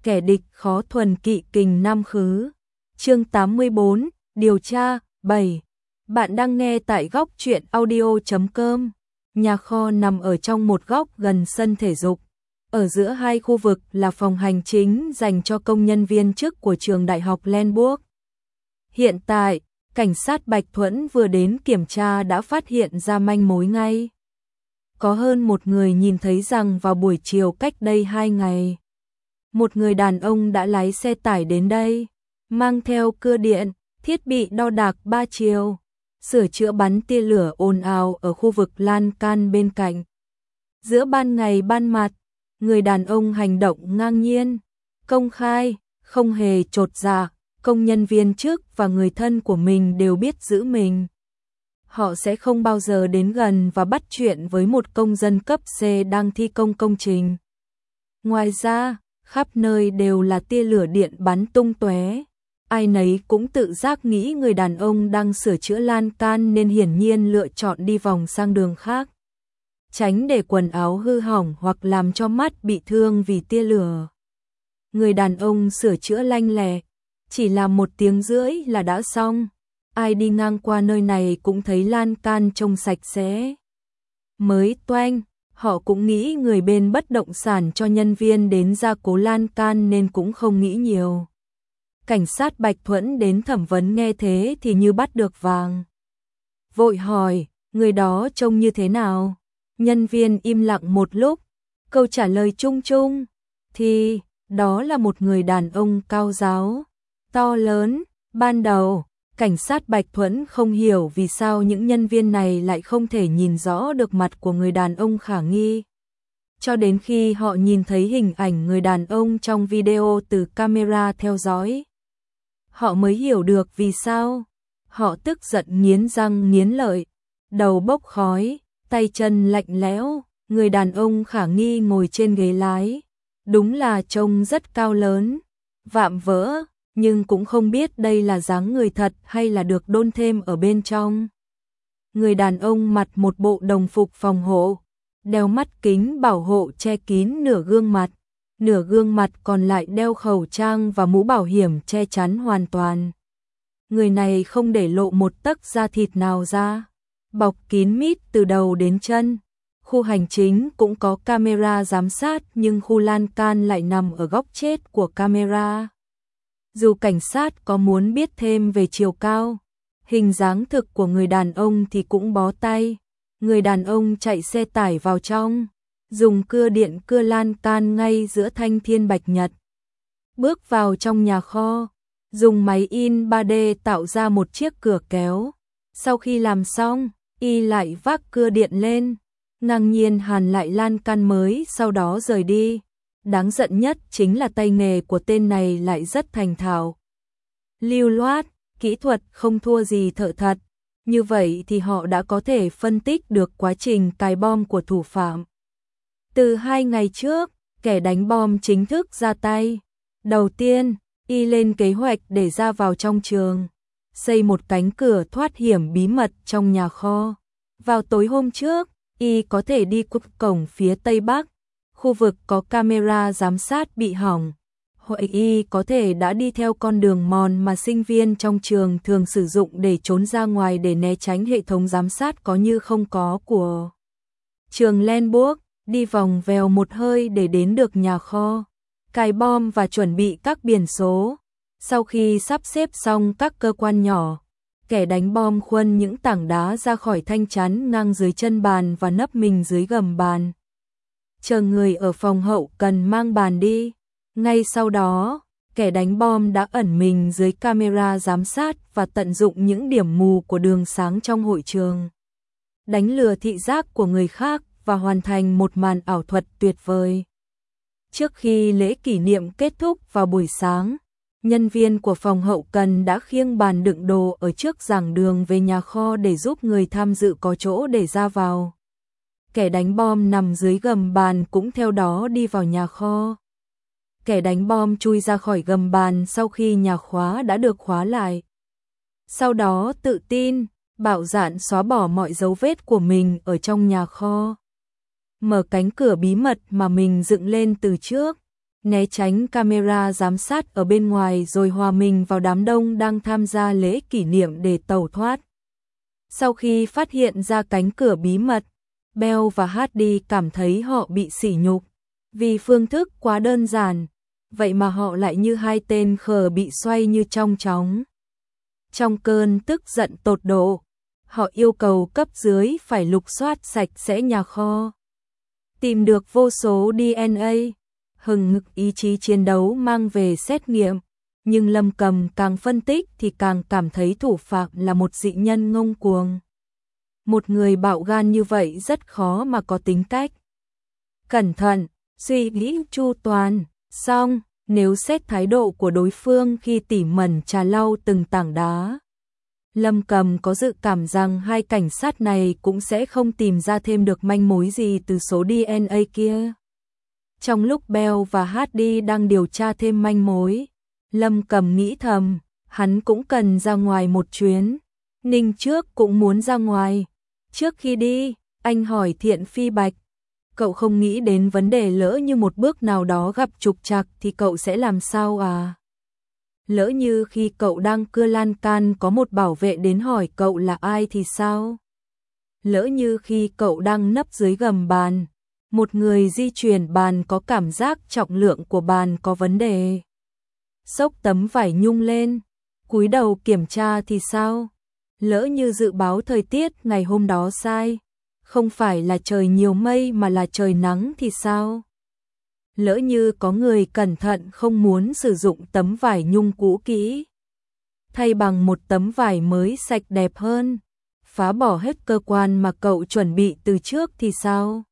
kẻ địch khó thuần kỵ kình nam khứ. Chương 84, điều tra, 7. Bạn đang nghe tại góc truyện audio.com. Nhà kho nằm ở trong một góc gần sân thể dục. Ở giữa hai khu vực là phòng hành chính dành cho công nhân viên chức của trường đại học Lenburg. Hiện tại, cảnh sát Bạch Thuẫn vừa đến kiểm tra đã phát hiện ra manh mối ngay. Có hơn một người nhìn thấy rằng vào buổi chiều cách đây 2 ngày, một người đàn ông đã lái xe tải đến đây, mang theo cưa điện, thiết bị đo đạc 3 chiều, sửa chữa bắn tia lửa ồn ào ở khu vực lan can bên cạnh. Giữa ban ngày ban mặt, người đàn ông hành động ngang nhiên, công khai, không hề chột dạ, công nhân viên chức và người thân của mình đều biết giữ mình. Họ sẽ không bao giờ đến gần và bắt chuyện với một công dân cấp C đang thi công công trình. Ngoài ra, khắp nơi đều là tia lửa điện bắn tung tóe. Ai nấy cũng tự giác nghĩ người đàn ông đang sửa chữa lan can nên hiển nhiên lựa chọn đi vòng sang đường khác, tránh để quần áo hư hỏng hoặc làm cho mắt bị thương vì tia lửa. Người đàn ông sửa chữa lanh lẹ, chỉ làm 1 tiếng rưỡi là đã xong. Ai đi ngang qua nơi này cũng thấy lan can trông sạch sẽ, mới toanh. Họ cũng nghĩ người bên bất động sản cho nhân viên đến gia cố lan can nên cũng không nghĩ nhiều. Cảnh sát Bạch Thuẫn đến thẩm vấn nghe thế thì như bắt được vàng. Vội hỏi, người đó trông như thế nào? Nhân viên im lặng một lúc, câu trả lời chung chung, thì đó là một người đàn ông cao ráo, to lớn. Ban đầu, cảnh sát Bạch Thuẫn không hiểu vì sao những nhân viên này lại không thể nhìn rõ được mặt của người đàn ông khả nghi. Cho đến khi họ nhìn thấy hình ảnh người đàn ông trong video từ camera theo dõi, họ mới hiểu được vì sao. Họ tức giận nghiến răng nghiến lợi, đầu bốc khói, tay chân lạnh lẽo. Người đàn ông khả nghi ngồi trên ghế lái, đúng là trông rất cao lớn, vạm vỡ, nhưng cũng không biết đây là dáng người thật hay là được đôn thêm ở bên trong. Người đàn ông mặc một bộ đồng phục phòng hộ, đeo mắt kính bảo hộ che kín nửa gương mặt còn lại đeo khẩu trang và mũ bảo hiểm che chắn hoàn toàn. Người này không để lộ một tấc da thịt nào ra, bọc kín mít từ đầu đến chân. Khu hành chính cũng có camera giám sát nhưng khu lan can lại nằm ở góc chết của camera. Dù cảnh sát có muốn biết thêm về chiều cao, hình dáng thực của người đàn ông thì cũng bó tay. Người đàn ông chạy xe tải vào trong, dùng cưa điện cưa lan can ngay giữa thanh thiên bạch nhật. Bước vào trong nhà kho, dùng máy in 3D tạo ra một chiếc cửa kéo. Sau khi làm xong, y lại vác cưa điện lên, ngang nhiên hàn lại lan can mới sau đó rời đi. Đáng giận nhất chính là tay nghề của tên này lại rất thành thạo, lưu loát, kỹ thuật không thua gì thợ thật. Như vậy thì họ đã có thể phân tích được quá trình cài bom của thủ phạm. Từ 2 ngày trước, kẻ đánh bom chính thức ra tay. Đầu tiên, y lên kế hoạch để ra vào trong trường, xây một cánh cửa thoát hiểm bí mật trong nhà kho. Vào tối hôm trước, y có thể đi qua cổng phía tây bắc, khu vực có camera giám sát bị hỏng. Hoặc y có thể đã đi theo con đường mòn mà sinh viên trong trường thường sử dụng để trốn ra ngoài để né tránh hệ thống giám sát có như không có của trường Lenburg, đi vòng vèo một hơi để đến được nhà kho, cài bom và chuẩn bị các biển số. Sau khi sắp xếp xong các cơ quan nhỏ, kẻ đánh bom khuân những tảng đá ra khỏi thanh chắn ngang dưới chân bàn và nấp mình dưới gầm bàn, chờ người ở phòng hậu cần mang bàn đi. Ngay sau đó, kẻ đánh bom đã ẩn mình dưới camera giám sát và tận dụng những điểm mù của đường sáng trong hội trường, đánh lừa thị giác của người khác và hoàn thành một màn ảo thuật tuyệt vời. Trước khi lễ kỷ niệm kết thúc vào buổi sáng, nhân viên của phòng hậu cần đã khiêng bàn đựng đồ ở trước giảng đường về nhà kho để giúp người tham dự có chỗ để ra vào. Kẻ đánh bom nằm dưới gầm bàn cũng theo đó đi vào nhà kho. Kẻ đánh bom chui ra khỏi gầm bàn sau khi nhà khóa đã được khóa lại. Sau đó tự tin, bạo dạn xóa bỏ mọi dấu vết của mình ở trong nhà kho. Mở cánh cửa bí mật mà mình dựng lên từ trước. né tránh camera giám sát ở bên ngoài rồi hòa mình vào đám đông đang tham gia lễ kỷ niệm để tẩu thoát. Sau khi phát hiện ra cánh cửa bí mật, Bell và Hardy cảm thấy họ bị sỉ nhục, vì phương thức quá đơn giản, vậy mà họ lại như hai tên khờ bị xoay như trong chóng. Trong cơn tức giận tột độ, họ yêu cầu cấp dưới phải lục soát sạch sẽ nhà kho. Tìm được vô số DNA, hừng hực ý chí chiến đấu mang về xét nghiệm, nhưng Lâm Cầm càng phân tích thì càng cảm thấy thủ phạm là một dị nhân ngông cuồng. Một người bạo gan như vậy rất khó mà có tính cách cẩn thận, suy nghĩ chu toàn. Song, nếu xét thái độ của đối phương khi tỉ mẩn trà lau từng tảng đá, Lâm Cầm có dự cảm rằng hai cảnh sát này cũng sẽ không tìm ra thêm được manh mối gì từ số DNA kia. Trong lúc Bell và Hardy đang điều tra thêm manh mối, Lâm Cầm nghĩ thầm, hắn cũng cần ra ngoài một chuyến. Ninh trước cũng muốn ra ngoài. Trước khi đi, anh hỏi Thiện Phi Bạch, cậu không nghĩ đến vấn đề lỡ như một bước nào đó gặp trục trặc thì cậu sẽ làm sao à? Lỡ như khi cậu đang cưa lan can có một bảo vệ đến hỏi cậu là ai thì sao? Lỡ như khi cậu đang nấp dưới gầm bàn, một người di chuyển bàn có cảm giác trọng lượng của bàn có vấn đề. Xốc tấm vải nhung lên, cúi đầu kiểm tra thì sao? Lỡ như dự báo thời tiết ngày hôm đó sai, không phải là trời nhiều mây mà là trời nắng thì sao? Lỡ như có người cẩn thận không muốn sử dụng tấm vải nhung cũ kỹ, thay bằng một tấm vải mới sạch đẹp hơn, phá bỏ hết cơ quan mà cậu chuẩn bị từ trước thì sao?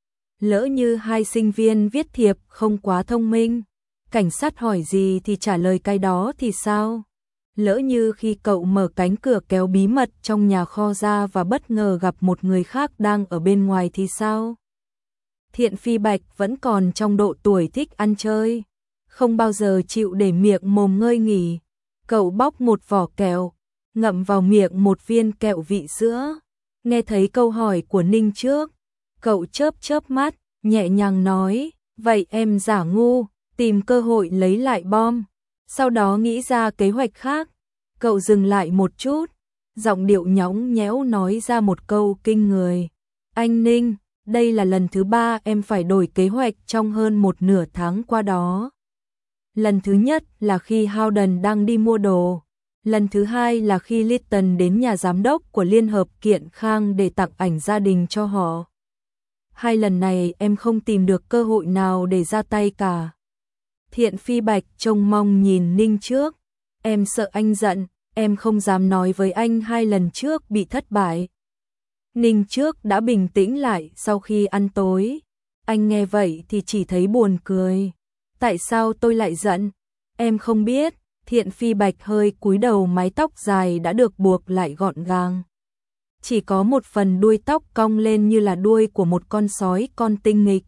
Lỡ như hai sinh viên viết thiệp không quá thông minh, cảnh sát hỏi gì thì trả lời cái đó thì sao? Lỡ như khi cậu mở cánh cửa kéo bí mật trong nhà kho ra và bất ngờ gặp một người khác đang ở bên ngoài thì sao? Thiện Phi Bạch vẫn còn trong độ tuổi thích ăn chơi, không bao giờ chịu để miệng mồm ngơi nghỉ. Cậu bóc một vỏ kẹo, ngậm vào miệng một viên kẹo vị sữa. Nghe thấy câu hỏi của Ninh trước, cậu chớp chớp mắt, nhẹ nhàng nói, vậy em giả ngu, tìm cơ hội lấy lại bom. Sau đó nghĩ ra kế hoạch khác, cậu dừng lại một chút, giọng điệu nhõng nhẽo nói ra một câu kinh người. Anh Ninh, đây là lần thứ 3 em phải đổi kế hoạch trong hơn một nửa tháng qua đó. Lần thứ nhất là khi Howden đang đi mua đồ. Lần thứ hai là khi Litton đến nhà giám đốc của Liên Hợp Kiện Khang để tặng ảnh gia đình cho họ. Hai lần này em không tìm được cơ hội nào để ra tay cả. Thiện Phi Bạch trông mong nhìn Ninh trước. Em sợ anh giận, em không dám nói với anh hai lần trước bị thất bại. Ninh trước đã bình tĩnh lại sau khi ăn tối. Anh nghe vậy thì chỉ thấy buồn cười. Tại sao tôi lại giận? Em không biết. Thiện Phi Bạch hơi cúi đầu, mái tóc dài đã được buộc lại gọn gàng. Chỉ có một phần đuôi tóc cong lên như là đuôi của một con sói con tinh nghịch.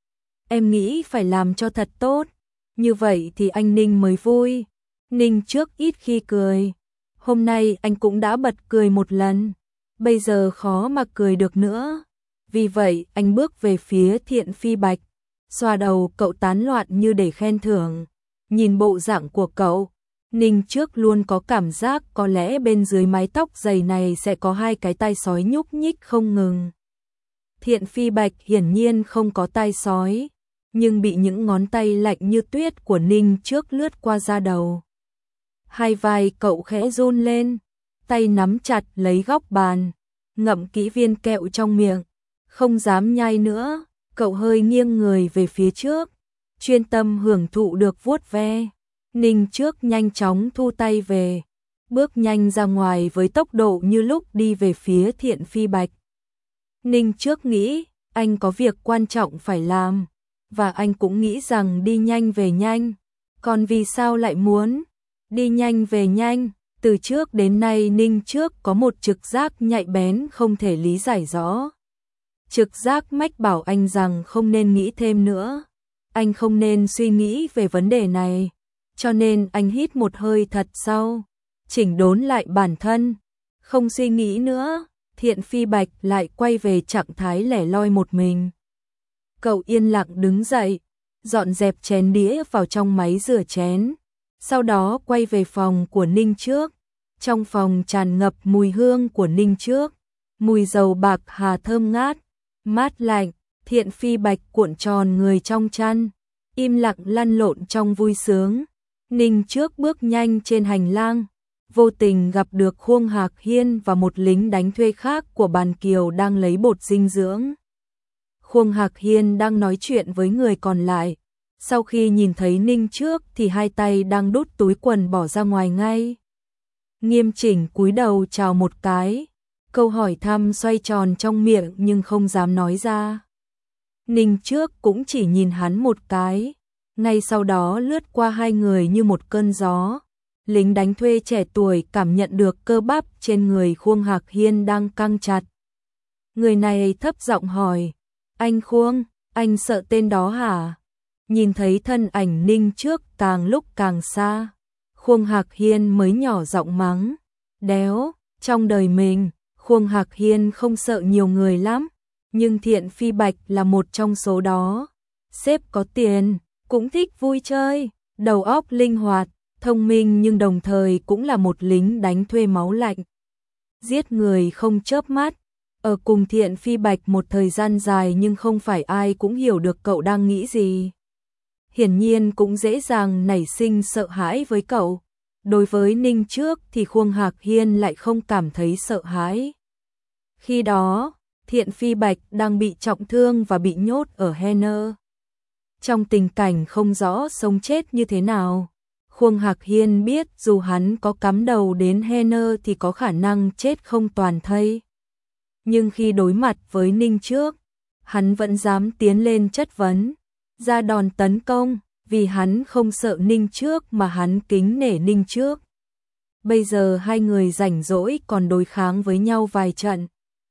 Em nghĩ phải làm cho thật tốt, như vậy thì anh Ninh mới vui. Ninh trước ít khi cười. Hôm nay anh cũng đã bật cười một lần. Bây giờ khó mà cười được nữa. Vì vậy anh bước về phía Thiện Phi Bạch, xoa đầu cậu tán loạn như để khen thưởng. Nhìn bộ dạng của cậu, Ninh trước luôn có cảm giác có lẽ bên dưới mái tóc dày này sẽ có hai cái tai sói nhúc nhích không ngừng. Thiện Phi Bạch hiển nhiên không có tai sói, nhưng bị những ngón tay lạnh như tuyết của Ninh trước lướt qua da đầu. Hai vai cậu khẽ run lên, tay nắm chặt lấy góc bàn, ngậm kỹ viên kẹo trong miệng, không dám nhai nữa. Cậu hơi nghiêng người về phía trước, chuyên tâm hưởng thụ được vuốt ve. Ninh trước nhanh chóng thu tay về, bước nhanh ra ngoài với tốc độ như lúc đi về phía Thiện Phi Bạch. Ninh trước nghĩ anh có việc quan trọng phải làm, và anh cũng nghĩ rằng đi nhanh về nhanh. Còn vì sao lại muốn đi nhanh về nhanh? Từ trước đến nay Ninh trước có một trực giác nhạy bén không thể lý giải rõ. Trực giác mách bảo anh rằng không nên nghĩ thêm nữa. Anh không nên suy nghĩ về vấn đề này. Cho nên anh hít một hơi thật sâu, chỉnh đốn lại bản thân, không suy nghĩ nữa. Thiện Phi Bạch lại quay về trạng thái lẻ loi một mình. Cậu yên lặng đứng dậy, dọn dẹp chén đĩa vào trong máy rửa chén. Sau đó quay về phòng của Ninh Trước. Trong phòng tràn ngập mùi hương của Ninh Trước, mùi dầu bạc hà thơm ngát, mát lạnh. Thiện Phi Bạch cuộn tròn người trong chăn, im lặng lăn lộn trong vui sướng. Ninh Trước bước nhanh trên hành lang, vô tình gặp được Khuông Hạc Hiên và một lính đánh thuê khác của Bàn Kiều đang lấy bột dinh dưỡng. Khuông Hạc Hiên đang nói chuyện với người còn lại. Sau khi nhìn thấy Ninh Trước thì hai tay đang đút túi quần bỏ ra ngoài ngay. Nghiêm chỉnh cúi đầu chào một cái, câu hỏi thăm xoay tròn trong miệng nhưng không dám nói ra. Ninh Trước cũng chỉ nhìn hắn một cái, ngay sau đó lướt qua hai người như một cơn gió. Lính đánh thuê trẻ tuổi cảm nhận được cơ bắp trên người Khuông Hạc Hiên đang căng chặt. Người này thấp giọng hỏi, anh Khuông, anh sợ tên đó hả? Nhìn thấy thân ảnh Ninh Trước càng lúc càng xa, Khuông Hạc Hiên mới nhỏ giọng mắng, đéo, trong đời mình, Khuông Hạc Hiên không sợ nhiều người lắm, nhưng Thiện Phi Bạch là một trong số đó. Sếp có tiền, cũng thích vui chơi, đầu óc linh hoạt, thông minh nhưng đồng thời cũng là một lính đánh thuê máu lạnh. Giết người không chớp mắt, ở cùng Thiện Phi Bạch một thời gian dài nhưng không phải ai cũng hiểu được cậu đang nghĩ gì. Hiển nhiên cũng dễ dàng nảy sinh sợ hãi với cậu. Đối với Ninh Trước thì Khuông Hạc Hiên lại không cảm thấy sợ hãi. Khi đó, Thiện Phi Bạch đang bị trọng thương và bị nhốt ở Henner. Trong tình cảnh không rõ sống chết như thế nào, Khuông Hạc Hiên biết dù hắn có cắm đầu đến Henner thì có khả năng chết không toàn thây. Nhưng khi đối mặt với Ninh Trước, hắn vẫn dám tiến lên chất vấn, ra đòn tấn công, vì hắn không sợ Ninh Trước mà hắn kính nể Ninh Trước. Bây giờ hai người rảnh rỗi còn đối kháng với nhau vài trận.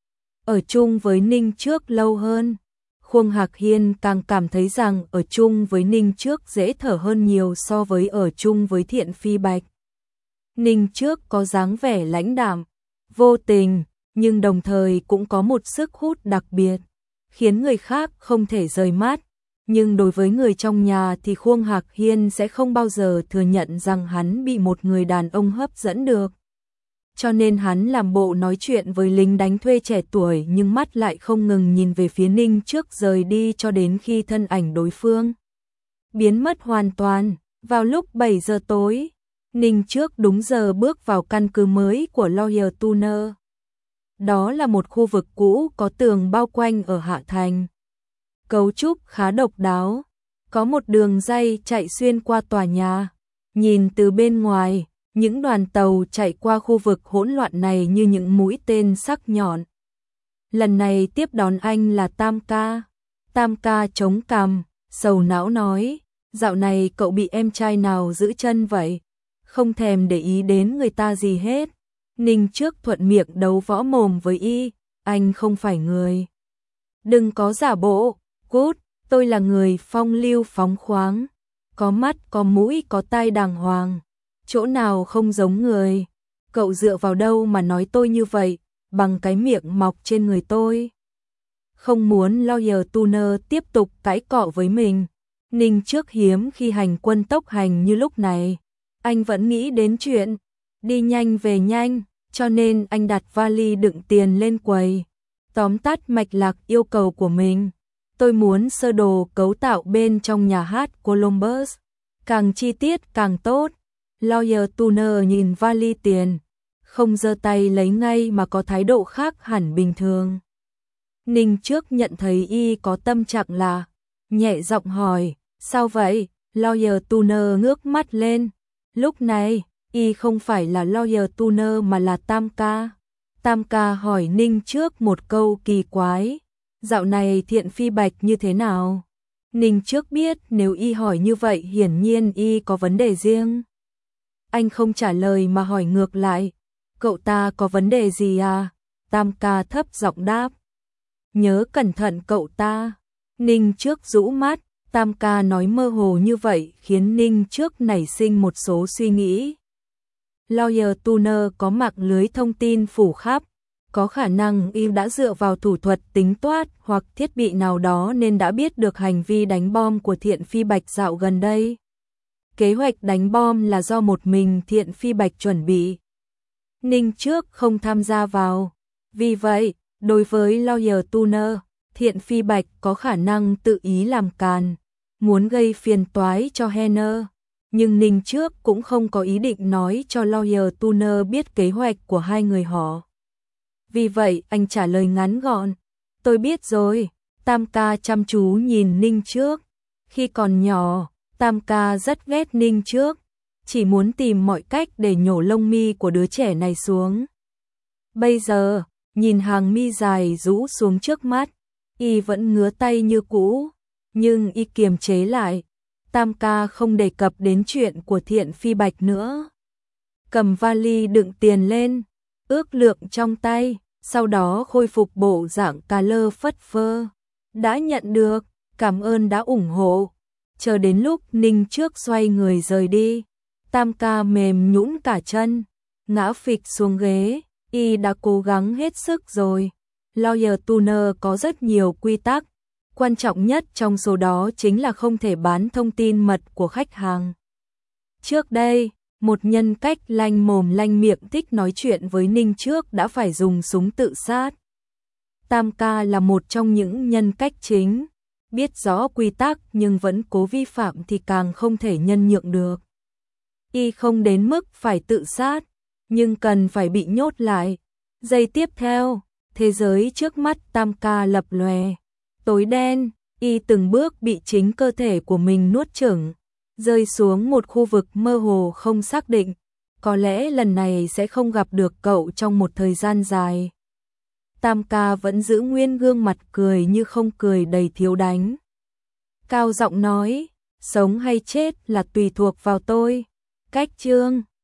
Ở chung với Ninh Trước lâu hơn, Khuông Hạc Hiên càng cảm thấy rằng ở chung với Ninh Trước dễ thở hơn nhiều so với ở chung với Thiện Phi Bạch. Ninh Trước có dáng vẻ lãnh đạm, vô tình, nhưng đồng thời cũng có một sức hút đặc biệt, khiến người khác không thể rời mắt. Nhưng đối với người trong nhà thì Khuông Hạc Hiên sẽ không bao giờ thừa nhận rằng hắn bị một người đàn ông hấp dẫn được. Cho nên hắn làm bộ nói chuyện với lính đánh thuê trẻ tuổi nhưng mắt lại không ngừng nhìn về phía Ninh Trước rời đi cho đến khi thân ảnh đối phương biến mất hoàn toàn. Vào lúc 7 giờ tối, Ninh Trước đúng giờ bước vào căn cứ mới của Lawyer Tuner. Đó là một khu vực cũ có tường bao quanh ở Hạ Thành. Cấu trúc khá độc đáo, có một đường ray chạy xuyên qua tòa nhà. Nhìn từ bên ngoài, những đoàn tàu chạy qua khu vực hỗn loạn này như những mũi tên sắc nhọn. Lần này tiếp đón anh là Tam Ca. Tam Ca chống cằm, sầu não nói, dạo này cậu bị em trai nào giữ chân vậy? Không thèm để ý đến người ta gì hết. Ninh Trước thuận miệng đấu võ mồm với y, anh không phải người. Đừng có giả bộ, cút, tôi là người phong lưu phóng khoáng, có mắt, có mũi, có tai đàng hoàng, chỗ nào không giống người. Cậu dựa vào đâu mà nói tôi như vậy, bằng cái miệng mọc trên người tôi. Không muốn Lawyer Tuner tiếp tục cãi cọ với mình. Ninh Trước hiếm khi hành quân tốc hành như lúc này. Anh vẫn nghĩ đến chuyện đi nhanh về nhanh, cho nên anh đặt vali đựng tiền lên quầy. Tóm tắt mạch lạc yêu cầu của mình. Tôi muốn sơ đồ cấu tạo bên trong nhà hát Columbus, càng chi tiết càng tốt. Lawyer Tuner nhìn vali tiền, không giơ tay lấy ngay mà có thái độ khác hẳn bình thường. Ninh Trước nhận thấy y có tâm trạng lạ, nhẹ giọng hỏi, sao vậy? Lawyer Tuner ngước mắt lên. Lúc này, y không phải là Lawyer Tuner mà là Tam Ca. Tam Ca hỏi Ninh Trước một câu kỳ quái, dạo này Thiện Phi Bạch như thế nào? Ninh Trước biết nếu y hỏi như vậy hiển nhiên y có vấn đề riêng. Anh không trả lời mà hỏi ngược lại, cậu ta có vấn đề gì à? Tam Ca thấp giọng đáp, nhớ cẩn thận cậu ta. Ninh Trước rũ mắt, Tam Ca nói mơ hồ như vậy khiến Ninh Trước nảy sinh một số suy nghĩ. Lawyer Tuner có mạng lưới thông tin phủ khắp, có khả năng y đã dựa vào thủ thuật tính toán hoặc thiết bị nào đó nên đã biết được hành vi đánh bom của Thiện Phi Bạch dạo gần đây. Kế hoạch đánh bom là do một mình Thiện Phi Bạch chuẩn bị. Ninh Trước không tham gia vào. Vì vậy, đối với Lawyer Tuner, Thiện Phi Bạch có khả năng tự ý làm càn, muốn gây phiền toái cho Henner. Nhưng Ninh Trước cũng không có ý định nói cho Lawyer Tuner biết kế hoạch của hai người họ. Vì vậy anh trả lời ngắn gọn, tôi biết rồi. Tam ca chăm chú nhìn Ninh Trước. Khi còn nhỏ, Tam ca rất ghét Ninh Trước, chỉ muốn tìm mọi cách để nhổ lông mi của đứa trẻ này xuống. Bây giờ, nhìn hàng mi dài rũ xuống trước mắt, y vẫn ngứa tay như cũ, nhưng y kiềm chế lại. Tam ca không đề cập đến chuyện của Thiện Phi Bạch nữa. Cầm vali đựng tiền lên, ước lượng trong tay, sau đó khôi phục bộ dạng cà lơ phất phơ. Đã nhận được, cảm ơn đã ủng hộ. Chờ đến lúc Ninh Trước xoay người rời đi, Tam ca mềm nhũn cả chân, ngã phịch xuống ghế, y đã cố gắng hết sức rồi. Lawyer Tuner có rất nhiều quy tắc, quan trọng nhất trong số đó chính là không thể bán thông tin mật của khách hàng. Trước đây, một nhân cách lanh mồm lanh miệng thích nói chuyện với Ninh Trước đã phải dùng súng tự sát. Tam ca là một trong những nhân cách chính, biết rõ quy tắc nhưng vẫn cố vi phạm thì càng không thể nhân nhượng được. Y không đến mức phải tự sát, nhưng cần phải bị nhốt lại. Giây tiếp theo, thế giới trước mắt Tam ca lập lòe, tối đen, y từng bước bị chính cơ thể của mình nuốt chửng, rơi xuống một khu vực mơ hồ không xác định. Có lẽ lần này sẽ không gặp được cậu trong một thời gian dài. Tam ca vẫn giữ nguyên gương mặt cười như không cười đầy thiếu đánh. Cao giọng nói, sống hay chết là tùy thuộc vào tôi. Cách chương